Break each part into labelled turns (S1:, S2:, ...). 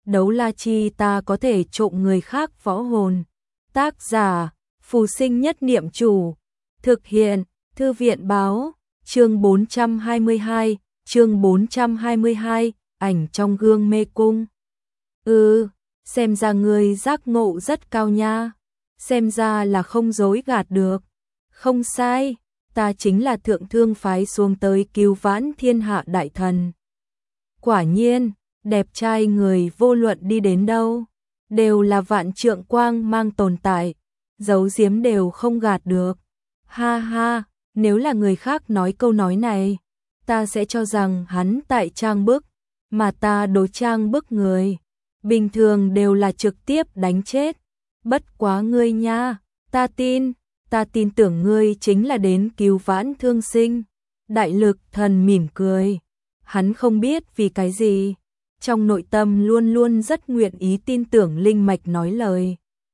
S1: đấu la chi ta có thể trộm người khác võ hồn. Tác giả, Phù Sinh Nhất Niệm Chủ. Thực hiện, Thư viện Báo. Chương 422, chương 422, ảnh trong gương mê cung. Xem ra ngươi giác ngộ rất cao nha. Xem ra là không dối gạt được. Không sai, ta chính là thượng thương phái xuống tới cứu vãn thiên hạ đại thần. Quả nhiên, đẹp trai người vô luận đi đến đâu, đều là vạn trượng quang mang tồn tại, giấu giếm đều không gạt được. Ha ha, nếu là người khác nói câu nói này, ta sẽ cho rằng hắn tại trang bức, mà ta đối trang bức người, bình thường đều là trực tiếp đánh chết. Bất quá ngươi nha, ta tin tưởng ngươi chính là đến cứu vãn thương sinh. Đại lực thần mỉm cười, hắn không biết vì cái gì, trong nội tâm luôn luôn rất nguyện ý tin tưởng Linh Mạch nói lời.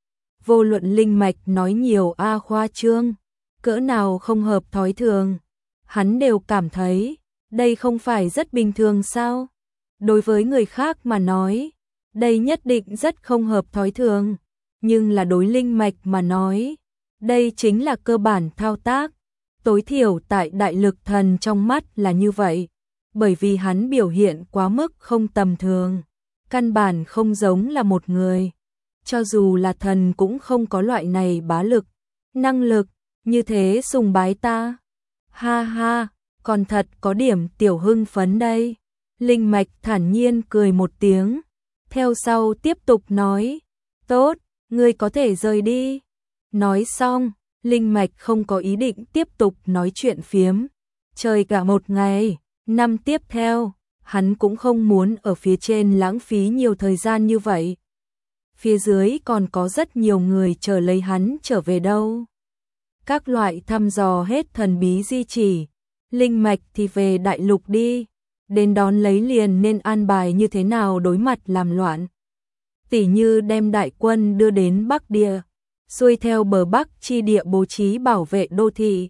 S1: Vô luận Linh Mạch nói nhiều khoa trương, cỡ nào không hợp thói thường, hắn đều cảm thấy, đây không phải rất bình thường sao? Đối với người khác mà nói, đây nhất định rất không hợp thói thường, nhưng là đối Linh Mạch mà nói, đây chính là cơ bản thao tác, tối thiểu tại đại lực thần trong mắt là như vậy, bởi vì hắn biểu hiện quá mức không tầm thường, căn bản không giống là một người, cho dù là thần cũng không có loại này bá lực, năng lực, như thế sùng bái ta. Ha ha, còn thật có điểm tiểu hưng phấn đây. Linh Mạch thản nhiên cười một tiếng, theo sau tiếp tục nói, tốt, ngươi có thể rời đi. Nói xong, Linh Mạch không có ý định tiếp tục nói chuyện phiếm, chơi cả một ngày, năm tiếp theo, hắn cũng không muốn ở phía trên lãng phí nhiều thời gian như vậy. Phía dưới còn có rất nhiều người chờ lấy hắn trở về đâu. Các loại thăm dò hết thần bí di chỉ, Linh Mạch thì về đại lục đi, đến đón lấy liền nên an bài như thế nào đối mặt làm loạn. Tỉ như đem đại quân đưa đến Bắc Địa, xuôi theo bờ Bắc chi địa bố trí bảo vệ đô thị.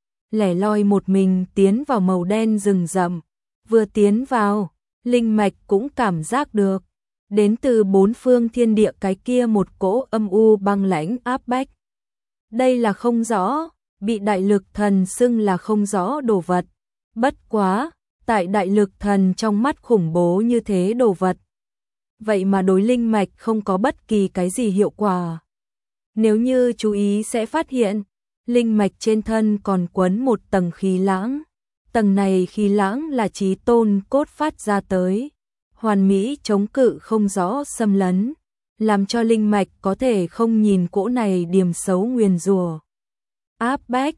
S1: Lẻ loi một mình tiến vào màu đen rừng rậm, vừa tiến vào, Linh Mạch cũng cảm giác được, đến từ bốn phương thiên địa cái kia một cỗ âm u băng lãnh áp bách. Đây là không rõ, bị đại lực thần xưng là không rõ đồ vật. Bất quá, tại đại lực thần trong mắt khủng bố như thế đồ vật. Vậy mà đối Linh Mạch không có bất kỳ cái gì hiệu quả. Nếu như chú ý sẽ phát hiện, Linh Mạch trên thân còn quấn một tầng khí lãng. Tầng này khí lãng là chí tôn cốt phát ra tới, hoàn mỹ chống cự không rõ xâm lấn, làm cho Linh Mạch có thể không nhìn cỗ này điềm xấu nguyền rủa. Áp bách,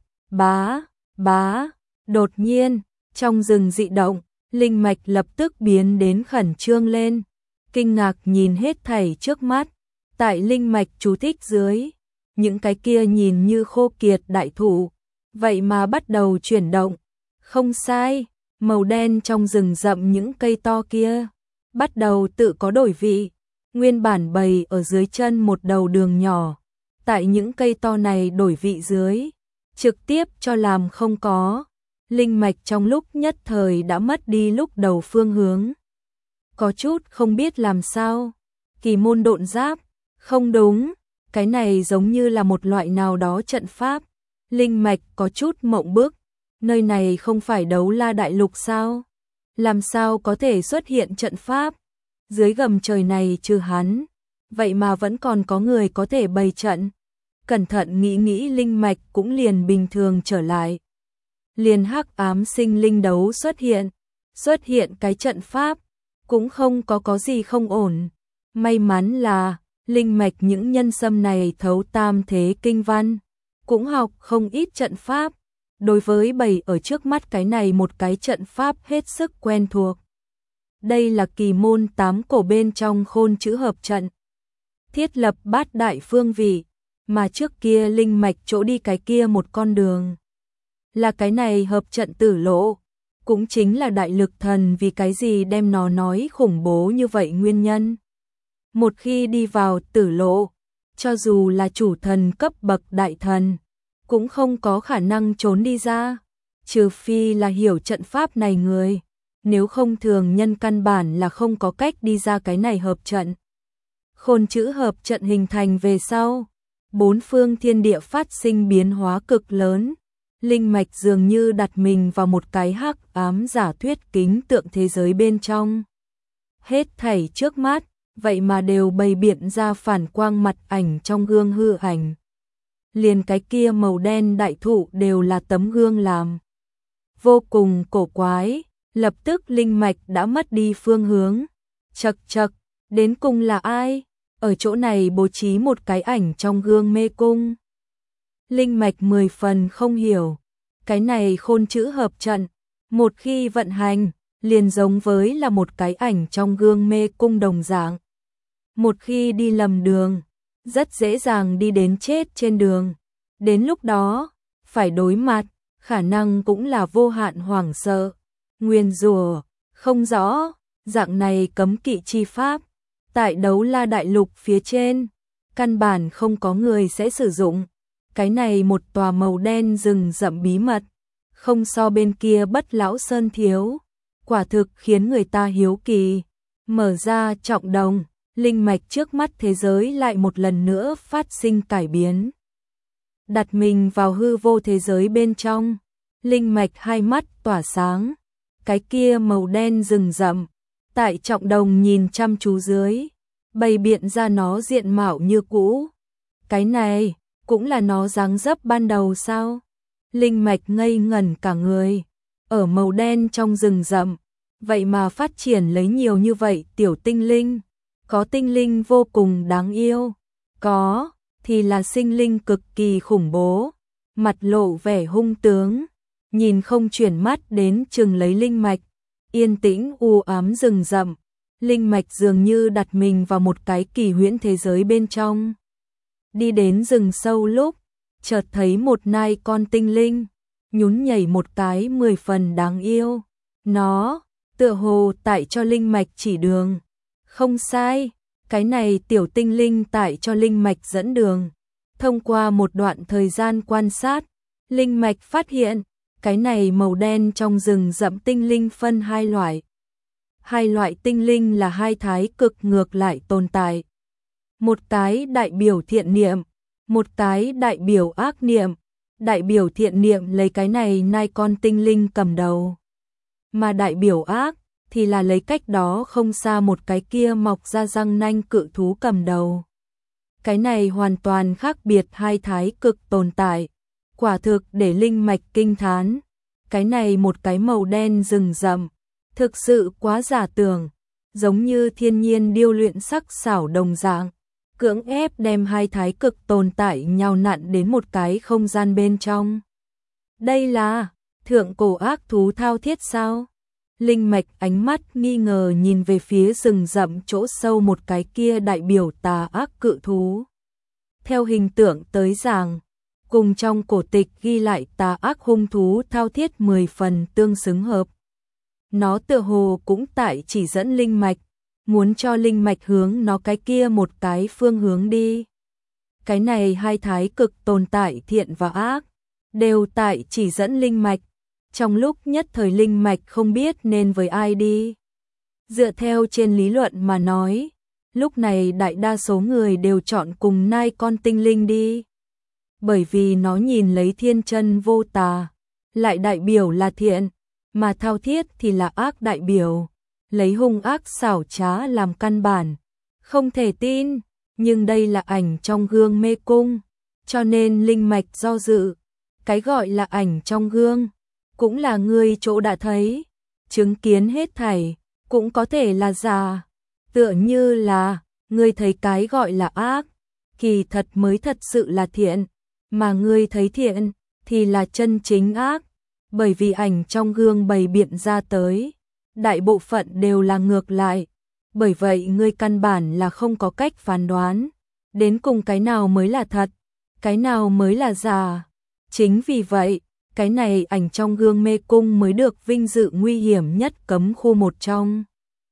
S1: bá, đột nhiên, trong rừng dị động, Linh Mạch lập tức biến đến khẩn trương lên, kinh ngạc nhìn hết thảy trước mắt, tại Linh Mạch chú thích dưới, những cái kia nhìn như khô kiệt đại thụ, vậy mà bắt đầu chuyển động. Không sai, màu đen trong rừng rậm những cây to kia, bắt đầu tự có đổi vị, nguyên bản bày ở dưới chân một đầu đường nhỏ, tại những cây to này đổi vị dưới, trực tiếp cho làm không có. Linh Mạch trong lúc nhất thời đã mất đi lúc đầu phương hướng. Có chút không biết làm sao, kỳ môn độn giáp, không đúng, cái này giống như là một loại nào đó trận pháp. Linh Mạch có chút mộng bức, nơi này không phải đấu la đại lục sao? Làm sao có thể xuất hiện trận pháp? Dưới gầm trời này trừ hắn, vậy mà vẫn còn có người có thể bày trận. Cẩn thận nghĩ Linh Mạch cũng liền bình thường trở lại. Liền hắc ám sinh linh đấu xuất hiện cái trận pháp, cũng không có gì không ổn. May mắn là, Linh Mạch những nhân sâm này thấu tam thế kinh văn, cũng học không ít trận pháp, đối với bày ở trước mắt cái này một cái trận pháp hết sức quen thuộc. Đây là kỳ môn 8 cổ bên trong khôn chữ hợp trận, thiết lập bát đại phương vị, mà trước kia Linh Mạch chỗ đi cái kia một con đường. Là cái này hợp trận tử lộ, cũng chính là đại lực thần vì cái gì đem nó nói khủng bố như vậy nguyên nhân. Một khi đi vào tử lộ, cho dù là chủ thần cấp bậc đại thần, cũng không có khả năng trốn đi ra, trừ phi là hiểu trận pháp này người. nếu không thường nhân căn bản là không có cách đi ra cái này hợp trận. Khôn chữ hợp trận hình thành về sau, bốn phương thiên địa phát sinh biến hóa cực lớn, linh mạch dường như đặt mình vào một cái hắc ám giả thuyết kính tượng thế giới bên trong. Hết thảy trước mắt, vậy mà đều bày biện ra phản quang mặt ảnh trong gương hư ảnh. Liền cái kia màu đen đại thụ đều là tấm gương làm. Vô cùng cổ quái, lập tức linh mạch đã mất đi phương hướng. Chậc chậc, đến cùng là ai? Ở chỗ này bố trí một cái ảnh trong gương mê cung. Linh mạch 10 phần không hiểu. Cái này khôn chữ hợp trận, một khi vận hành, liền giống với là một cái ảnh trong gương mê cung đồng dạng. Một khi đi lầm đường, rất dễ dàng đi đến chết trên đường. Đến lúc đó, phải đối mặt, khả năng cũng là vô hạn hoảng sợ, nguyền rủa, không rõ, dạng này cấm kỵ chi pháp. Tại Đấu La Đại Lục phía trên, căn bản không có người sẽ sử dụng. Cái này một tòa màu đen rừng rậm bí mật, không so bên kia Bất Lão Sơn thiếu, quả thực khiến người ta hiếu kỳ. Mở ra trọng đồng, linh mạch trước mắt thế giới lại một lần nữa phát sinh cải biến. Đặt mình vào hư vô thế giới bên trong, linh mạch hai mắt tỏa sáng, cái kia màu đen rừng rậm, tại trọng đồng nhìn chăm chú dưới, bày biện ra nó diện mạo như cũ. Cái này, cũng là nó dáng dấp ban đầu sao? Linh mạch ngây ngẩn cả người, ở màu đen trong rừng rậm, vậy mà phát triển lấy nhiều như vậy tiểu tinh linh. Có tinh linh vô cùng đáng yêu, có thì là sinh linh cực kỳ khủng bố, mặt lộ vẻ hung tướng, nhìn không chuyển mắt đến chừng lấy linh mạch. Yên tĩnh u ám rừng rậm, linh mạch dường như đặt mình vào một cái kỳ huyễn thế giới bên trong. Đi đến rừng sâu lúc, chợt thấy một nai con tinh linh, nhún nhảy một cái 10 phần đáng yêu. Nó, tựa hồ tại cho linh mạch chỉ đường. Không sai, cái này tiểu tinh linh tại cho linh mạch dẫn đường. Thông qua một đoạn thời gian quan sát, linh mạch phát hiện, cái này màu đen trong rừng rậm tinh linh phân hai loại. Hai loại tinh linh là hai thái cực ngược lại tồn tại. Một cái đại biểu thiện niệm, một cái đại biểu ác niệm. Đại biểu thiện niệm lấy cái này nai con tinh linh cầm đầu. Mà đại biểu ác thì là lấy cách đó không xa một cái kia mọc ra răng nanh cự thú cầm đầu. Cái này hoàn toàn khác biệt hai thái cực tồn tại. Quả thực để linh mạch kinh thán. Cái này một cái màu đen rừng rậm, thực sự quá giả tưởng, giống như thiên nhiên điêu luyện sắc xảo đồng dạng, cưỡng ép đem hai thái cực tồn tại nhào nặn đến một cái không gian bên trong. Đây là thượng cổ ác thú thao thiết sao? Linh mạch ánh mắt nghi ngờ nhìn về phía rừng rậm chỗ sâu một cái kia đại biểu tà ác cự thú. Theo hình tượng tới giảng, cùng trong cổ tịch ghi lại tà ác hung thú thao thiết 10 phần tương xứng hợp. Nó tựa hồ cũng tại chỉ dẫn linh mạch, muốn cho linh mạch hướng nó cái kia một cái phương hướng đi. Cái này hai thái cực tồn tại thiện và ác, đều tại chỉ dẫn linh mạch. Trong lúc nhất thời linh mạch không biết nên với ai đi. Dựa theo trên lý luận mà nói, lúc này đại đa số người đều chọn cùng nai con tinh linh đi. Bởi vì nó nhìn lấy thiên chân vô tà, lại đại biểu là thiện, mà thao thiết thì là ác đại biểu, lấy hung ác xảo trá làm căn bản. Không thể tin, nhưng đây là ảnh trong gương mê cung, cho nên linh mạch do dự. Cái gọi là ảnh trong gương, cũng là người chỗ đã thấy, chứng kiến hết thảy, cũng có thể là giả. Tựa như là, người thấy cái gọi là ác, kỳ thật mới thật sự là thiện, mà người thấy thiện, thì là chân chính ác, bởi vì ảnh trong gương bày biện ra tới, đại bộ phận đều là ngược lại, bởi vậy người căn bản là không có cách phán đoán, đến cùng cái nào mới là thật, cái nào mới là giả. Chính vì vậy, cái này ảnh trong gương mê cung mới được vinh dự nguy hiểm nhất cấm khu một trong.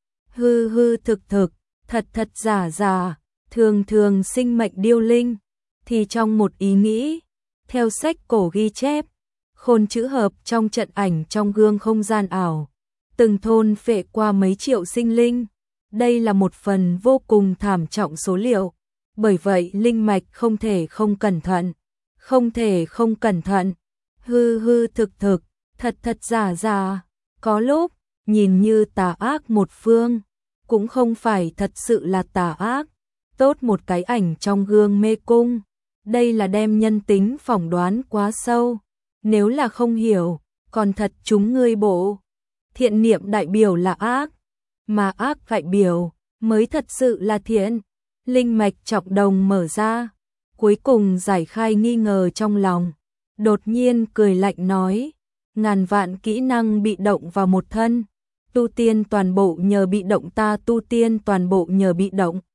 S1: Hư hư thực thực, thật thật giả giả, thường thường sinh mệnh điêu linh, thì trong một ý nghĩ, theo sách cổ ghi chép, khôn chữ hợp trong trận ảnh trong gương không gian ảo, từng thôn phệ qua mấy triệu sinh linh. Đây là một phần vô cùng thảm trọng số liệu, bởi vậy linh mạch không thể không cẩn thận, không thể không cẩn thận. Hư hư thực thực, thật thật giả giả, có lúc nhìn như tà ác một phương, cũng không phải thật sự là tà ác. Tốt một cái ảnh trong gương mê cung, đây là đem nhân tính phỏng đoán quá sâu, nếu là không hiểu, còn thật chúng ngươi bộ. Thiện niệm đại biểu là ác, mà ác đại biểu mới thật sự là thiện. Linh mạch trọng đồng mở ra, cuối cùng giải khai nghi ngờ trong lòng, đột nhiên cười lạnh nói, ngàn vạn kỹ năng bị động vào một thân, tu tiên toàn bộ nhờ bị động, ta tu tiên toàn bộ nhờ bị động.